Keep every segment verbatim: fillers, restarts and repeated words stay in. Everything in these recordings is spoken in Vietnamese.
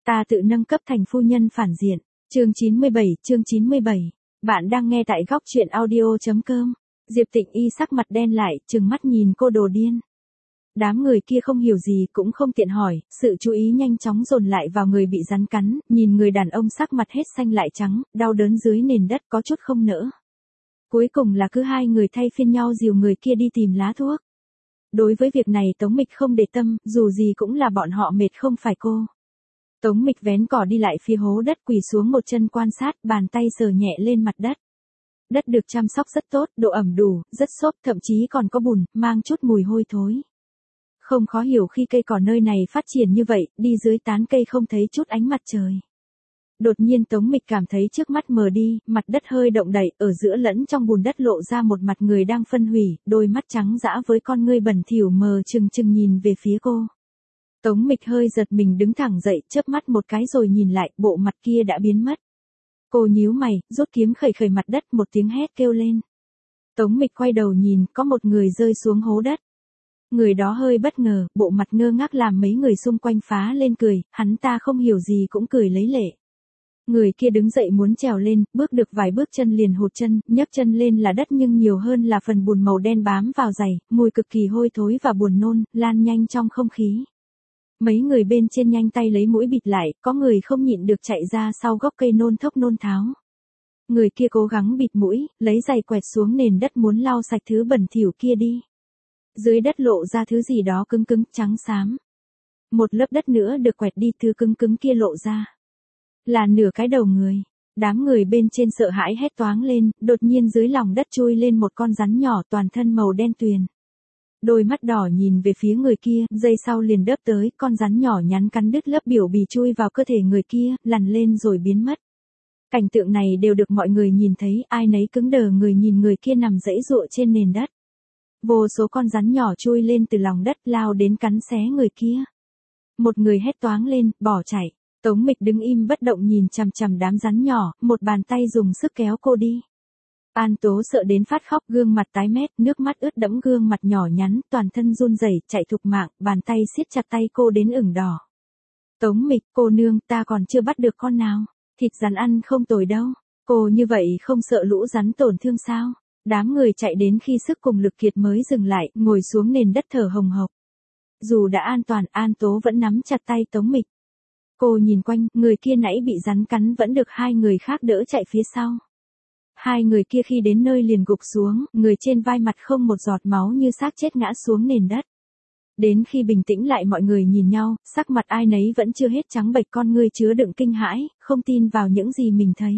Ta tự nâng cấp thành phu nhân phản diện. Chương chín mươi bảy, chương chín mươi bảy. Bạn đang nghe tại góc truyện audio.com. Diệp Tịnh Y sắc mặt đen lại, trừng mắt nhìn cô đồ điên. Đám người kia không hiểu gì cũng không tiện hỏi, sự chú ý nhanh chóng dồn lại vào người bị rắn cắn, nhìn người đàn ông sắc mặt hết xanh lại trắng, đau đớn dưới nền đất có chút không nỡ. Cuối cùng là cứ hai người thay phiên nhau dìu người kia đi tìm lá thuốc. Đối với việc này Tống Mịch không để tâm, dù gì cũng là bọn họ mệt không phải cô. Tống Mịch vén cỏ đi lại phía hố đất, quỳ xuống một chân quan sát, bàn tay sờ nhẹ lên mặt đất. Đất được chăm sóc rất tốt, độ ẩm đủ, rất xốp, thậm chí còn có bùn, mang chút mùi hôi thối. Không khó hiểu khi cây cỏ nơi này phát triển như vậy, đi dưới tán cây không thấy chút ánh mặt trời. Đột nhiên Tống Mịch cảm thấy trước mắt mờ đi, mặt đất hơi động đậy, ở giữa lẫn trong bùn đất lộ ra một mặt người đang phân hủy, đôi mắt trắng dã với con ngươi bẩn thỉu mờ trừng trừng nhìn về phía cô. Tống Mịch hơi giật mình đứng thẳng dậy, chớp mắt một cái rồi nhìn lại, bộ mặt kia đã biến mất. Cô nhíu mày, rút kiếm khẩy khẩy mặt đất, một tiếng hét kêu lên. Tống Mịch quay đầu nhìn, có một người rơi xuống hố đất. Người đó hơi bất ngờ, bộ mặt ngơ ngác làm mấy người xung quanh phá lên cười, hắn ta không hiểu gì cũng cười lấy lệ. Người kia đứng dậy muốn trèo lên, bước được vài bước chân liền hụt chân, nhấc chân lên là đất nhưng nhiều hơn là phần bùn màu đen bám vào giày, mùi cực kỳ hôi thối và buồn nôn, lan nhanh trong không khí. Mấy người bên trên nhanh tay lấy mũi bịt lại, có người không nhịn được chạy ra sau gốc cây nôn thốc nôn tháo. Người kia cố gắng bịt mũi, lấy giày quẹt xuống nền đất muốn lau sạch thứ bẩn thỉu kia đi. Dưới đất lộ ra thứ gì đó cứng cứng, trắng xám. Một lớp đất nữa được quẹt đi, thứ cứng cứng kia lộ ra. Là nửa cái đầu người. Đám người bên trên sợ hãi hét toáng lên, đột nhiên dưới lòng đất chui lên một con rắn nhỏ toàn thân màu đen tuyền. Đôi mắt đỏ nhìn về phía người kia, giây sau liền đớp tới, con rắn nhỏ nhắn cắn đứt lớp biểu bì chui vào cơ thể người kia, lằn lên rồi biến mất. Cảnh tượng này đều được mọi người nhìn thấy, ai nấy cứng đờ người nhìn người kia nằm giãy giụa trên nền đất. Vô số con rắn nhỏ chui lên từ lòng đất lao đến cắn xé người kia. Một người hét toáng lên, bỏ chạy. Tống Mịch đứng im bất động nhìn chằm chằm đám rắn nhỏ, một bàn tay dùng sức kéo cô đi. An Tố sợ đến phát khóc, gương mặt tái mét, nước mắt ướt đẫm gương mặt nhỏ nhắn, toàn thân run rẩy, chạy thục mạng, bàn tay siết chặt tay cô đến ửng đỏ. Tống Mịch, cô nương, ta còn chưa bắt được con nào. Thịt rắn ăn không tồi đâu. Cô như vậy không sợ lũ rắn tổn thương sao? Đám người chạy đến khi sức cùng lực kiệt mới dừng lại, ngồi xuống nền đất thở hồng hộc. Dù đã an toàn, An Tố vẫn nắm chặt tay Tống Mịch. Cô nhìn quanh, người kia nãy bị rắn cắn vẫn được hai người khác đỡ chạy phía sau. Hai người kia khi đến nơi liền gục xuống, người trên vai mặt không một giọt máu như xác chết ngã xuống nền đất. Đến khi bình tĩnh lại mọi người nhìn nhau, sắc mặt ai nấy vẫn chưa hết trắng bệch, con ngươi chứa đựng kinh hãi, không tin vào những gì mình thấy.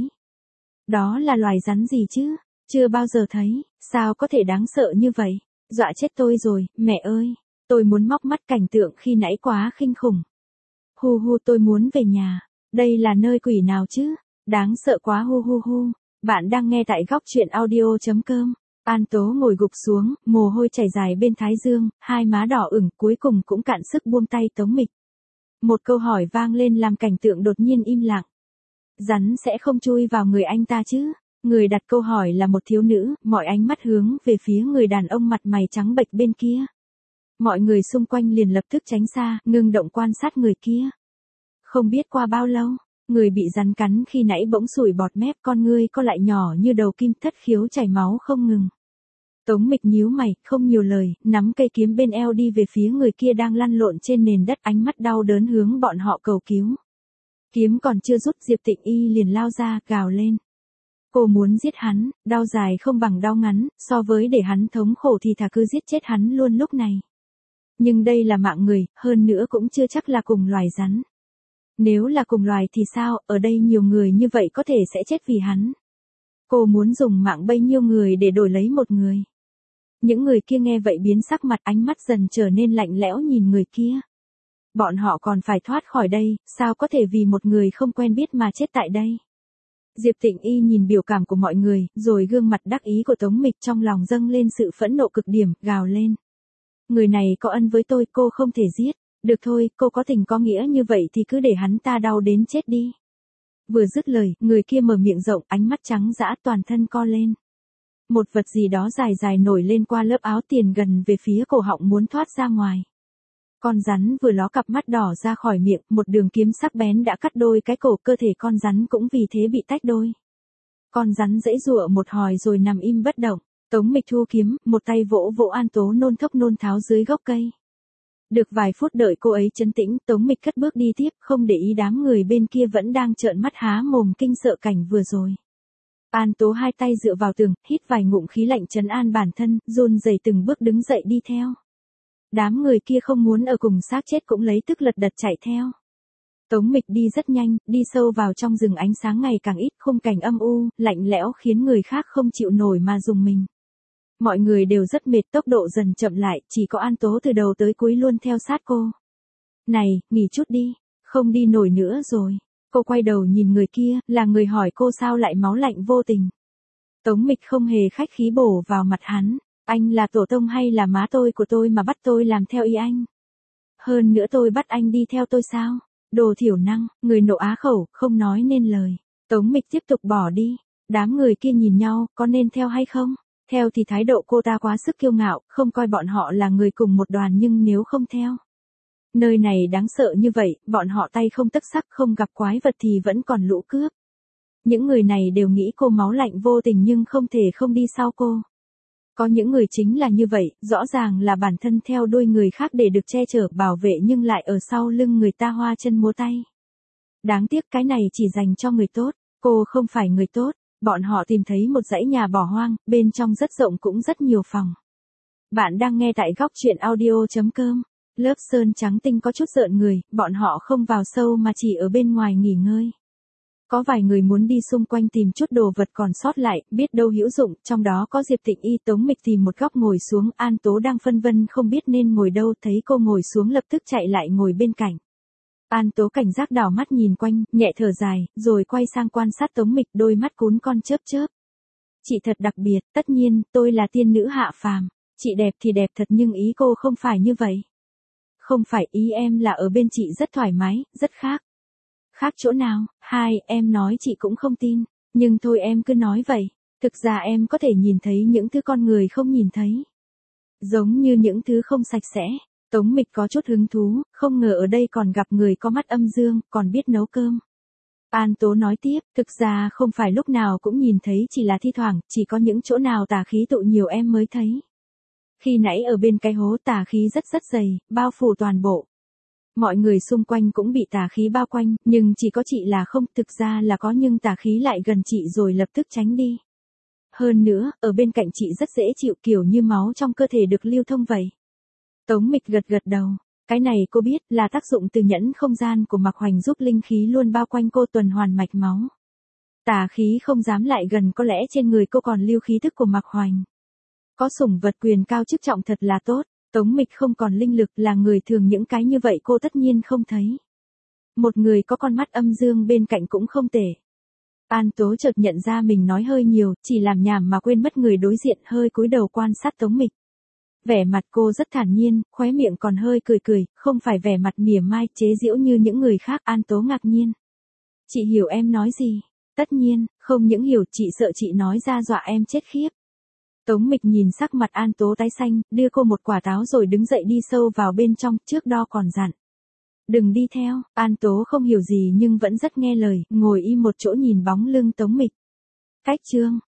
Đó là loài rắn gì chứ? Chưa bao giờ thấy, sao có thể đáng sợ như vậy? Dọa chết tôi rồi, mẹ ơi, tôi muốn móc mắt, cảnh tượng khi nãy quá kinh khủng. Hu hu, tôi muốn về nhà, đây là nơi quỷ nào chứ? Đáng sợ quá, hu hu hu. Bạn đang nghe tại góc truyện audio.com. An Tố ngồi gục xuống, mồ hôi chảy dài bên thái dương, hai má đỏ ửng, cuối cùng cũng cạn sức buông tay Tống Mịch. Một câu hỏi vang lên làm cảnh tượng đột nhiên im lặng. Rắn sẽ không chui vào người anh ta chứ? Người đặt câu hỏi là một thiếu nữ, mọi ánh mắt hướng về phía người đàn ông mặt mày trắng bệch bên kia. Mọi người xung quanh liền lập tức tránh xa, ngưng động quan sát người kia. Không biết qua bao lâu, người bị rắn cắn khi nãy bỗng sủi bọt mép, con ngươi co lại nhỏ như đầu kim, thất khiếu chảy máu không ngừng. Tống Mịch nhíu mày, không nhiều lời, nắm cây kiếm bên eo đi về phía người kia đang lăn lộn trên nền đất, ánh mắt đau đớn hướng bọn họ cầu cứu. Kiếm còn chưa rút, Diệp Tịnh Y liền lao ra, gào lên. Cô muốn giết hắn, đau dài không bằng đau ngắn, so với để hắn thống khổ thì thà cứ giết chết hắn luôn lúc này. Nhưng đây là mạng người, hơn nữa cũng chưa chắc là cùng loài rắn. Nếu là cùng loài thì sao, ở đây nhiều người như vậy có thể sẽ chết vì hắn. Cô muốn dùng mạng bấy nhiêu người để đổi lấy một người. Những người kia nghe vậy biến sắc mặt, ánh mắt dần trở nên lạnh lẽo nhìn người kia. Bọn họ còn phải thoát khỏi đây, sao có thể vì một người không quen biết mà chết tại đây. Diệp Tịnh Y nhìn biểu cảm của mọi người, rồi gương mặt đắc ý của Tống Mịch, trong lòng dâng lên sự phẫn nộ cực điểm, gào lên. Người này có ân với tôi, cô không thể giết. Được thôi, cô có tình có nghĩa như vậy thì cứ để hắn ta đau đến chết đi. Vừa dứt lời, người kia mở miệng rộng, ánh mắt trắng dã, toàn thân co lên. Một vật gì đó dài dài nổi lên qua lớp áo, tiền gần về phía cổ họng muốn thoát ra ngoài. Con rắn vừa ló cặp mắt đỏ ra khỏi miệng, một đường kiếm sắc bén đã cắt đôi cái cổ, cơ thể con rắn cũng vì thế bị tách đôi. Con rắn giãy giụa một hồi rồi nằm im bất động. Tống Mịch thu kiếm, một tay vỗ vỗ An Tố nôn thốc nôn tháo dưới gốc cây. Được vài phút đợi cô ấy trấn tĩnh, Tống Mịch cất bước đi tiếp, không để ý đám người bên kia vẫn đang trợn mắt há mồm kinh sợ cảnh vừa rồi. An Tố hai tay dựa vào tường, hít vài ngụm khí lạnh trấn an bản thân, run rẩy từng bước đứng dậy đi theo. Đám người kia không muốn ở cùng xác chết cũng lấy tức lật đật chạy theo. Tống Mịch đi rất nhanh, đi sâu vào trong rừng, ánh sáng ngày càng ít, khung cảnh âm u, lạnh lẽo khiến người khác không chịu nổi mà rùng mình. Mọi người đều rất mệt, tốc độ dần chậm lại, chỉ có An Tố từ đầu tới cuối luôn theo sát cô. Này, nghỉ chút đi, không đi nổi nữa rồi. Cô quay đầu nhìn người kia, là người hỏi cô sao lại máu lạnh vô tình. Tống Mịch không hề khách khí bổ vào mặt hắn, anh là tổ tông hay là má tôi của tôi mà bắt tôi làm theo ý anh? Hơn nữa tôi bắt anh đi theo tôi sao? Đồ thiểu năng, người nộ á khẩu, không nói nên lời. Tống Mịch tiếp tục bỏ đi, đám người kia nhìn nhau, có nên theo hay không? Theo thì thái độ cô ta quá sức kiêu ngạo, không coi bọn họ là người cùng một đoàn, nhưng nếu không theo. Nơi này đáng sợ như vậy, bọn họ tay không tấc sắc, không gặp quái vật thì vẫn còn lũ cướp. Những người này đều nghĩ cô máu lạnh vô tình nhưng không thể không đi sau cô. Có những người chính là như vậy, rõ ràng là bản thân theo đuôi người khác để được che chở bảo vệ nhưng lại ở sau lưng người ta hoa chân múa tay. Đáng tiếc cái này chỉ dành cho người tốt, cô không phải người tốt. Bọn họ tìm thấy một dãy nhà bỏ hoang, bên trong rất rộng cũng rất nhiều phòng. Bạn đang nghe tại góc truyện audio chấm com. Lớp sơn trắng tinh có chút rợn người, bọn họ không vào sâu mà chỉ ở bên ngoài nghỉ ngơi. Có vài người muốn đi xung quanh tìm chút đồ vật còn sót lại, biết đâu hữu dụng, trong đó có Diệp Tịnh Y. Tống Mịch tìm một góc ngồi xuống, An Tố đang phân vân không biết nên ngồi đâu, thấy cô ngồi xuống lập tức chạy lại ngồi bên cạnh. An Tố cảnh giác đảo mắt nhìn quanh, nhẹ thở dài, rồi quay sang quan sát Tống Mịch, đôi mắt cún con chớp chớp. Chị thật đặc biệt, tất nhiên, tôi là tiên nữ hạ phàm. Chị đẹp thì đẹp thật nhưng ý cô không phải như vậy. Không phải, ý em là ở bên chị rất thoải mái, rất khác. Khác chỗ nào? Hai, em nói chị cũng không tin. Nhưng thôi em cứ nói vậy. Thực ra em có thể nhìn thấy những thứ con người không nhìn thấy. Giống như những thứ không sạch sẽ. Tống Mịch có chút hứng thú, không ngờ ở đây còn gặp người có mắt âm dương, còn biết nấu cơm. An Tố nói tiếp, thực ra không phải lúc nào cũng nhìn thấy, chỉ là thi thoảng, chỉ có những chỗ nào tà khí tụ nhiều em mới thấy. Khi nãy ở bên cái hố tà khí rất rất dày, bao phủ toàn bộ. Mọi người xung quanh cũng bị tà khí bao quanh, nhưng chỉ có chị là không, thực ra là có nhưng tà khí lại gần chị rồi lập tức tránh đi. Hơn nữa, ở bên cạnh chị rất dễ chịu, kiểu như máu trong cơ thể được lưu thông vậy. Tống Mịch gật gật đầu, cái này cô biết là tác dụng từ nhẫn không gian của Mạc Hoành giúp linh khí luôn bao quanh cô tuần hoàn mạch máu. Tà khí không dám lại gần, có lẽ trên người cô còn lưu khí thức của Mạc Hoành. Có sủng vật quyền cao chức trọng thật là tốt, Tống Mịch không còn linh lực, là người thường những cái như vậy cô tất nhiên không thấy. Một người có con mắt âm dương bên cạnh cũng không tệ. An Tố chợt nhận ra mình nói hơi nhiều, chỉ làm nhảm mà quên mất người đối diện, hơi cúi đầu quan sát Tống Mịch. Vẻ mặt cô rất thản nhiên, khóe miệng còn hơi cười cười, không phải vẻ mặt mỉa mai, chế giễu như những người khác. An Tố ngạc nhiên. Chị hiểu em nói gì? Tất nhiên, không những hiểu, chị sợ chị nói ra dọa em chết khiếp. Tống Mịch nhìn sắc mặt An Tố tái xanh, đưa cô một quả táo rồi đứng dậy đi sâu vào bên trong, trước đó còn dặn. Đừng đi theo. An Tố không hiểu gì nhưng vẫn rất nghe lời, ngồi im một chỗ nhìn bóng lưng Tống Mịch. Cách chương.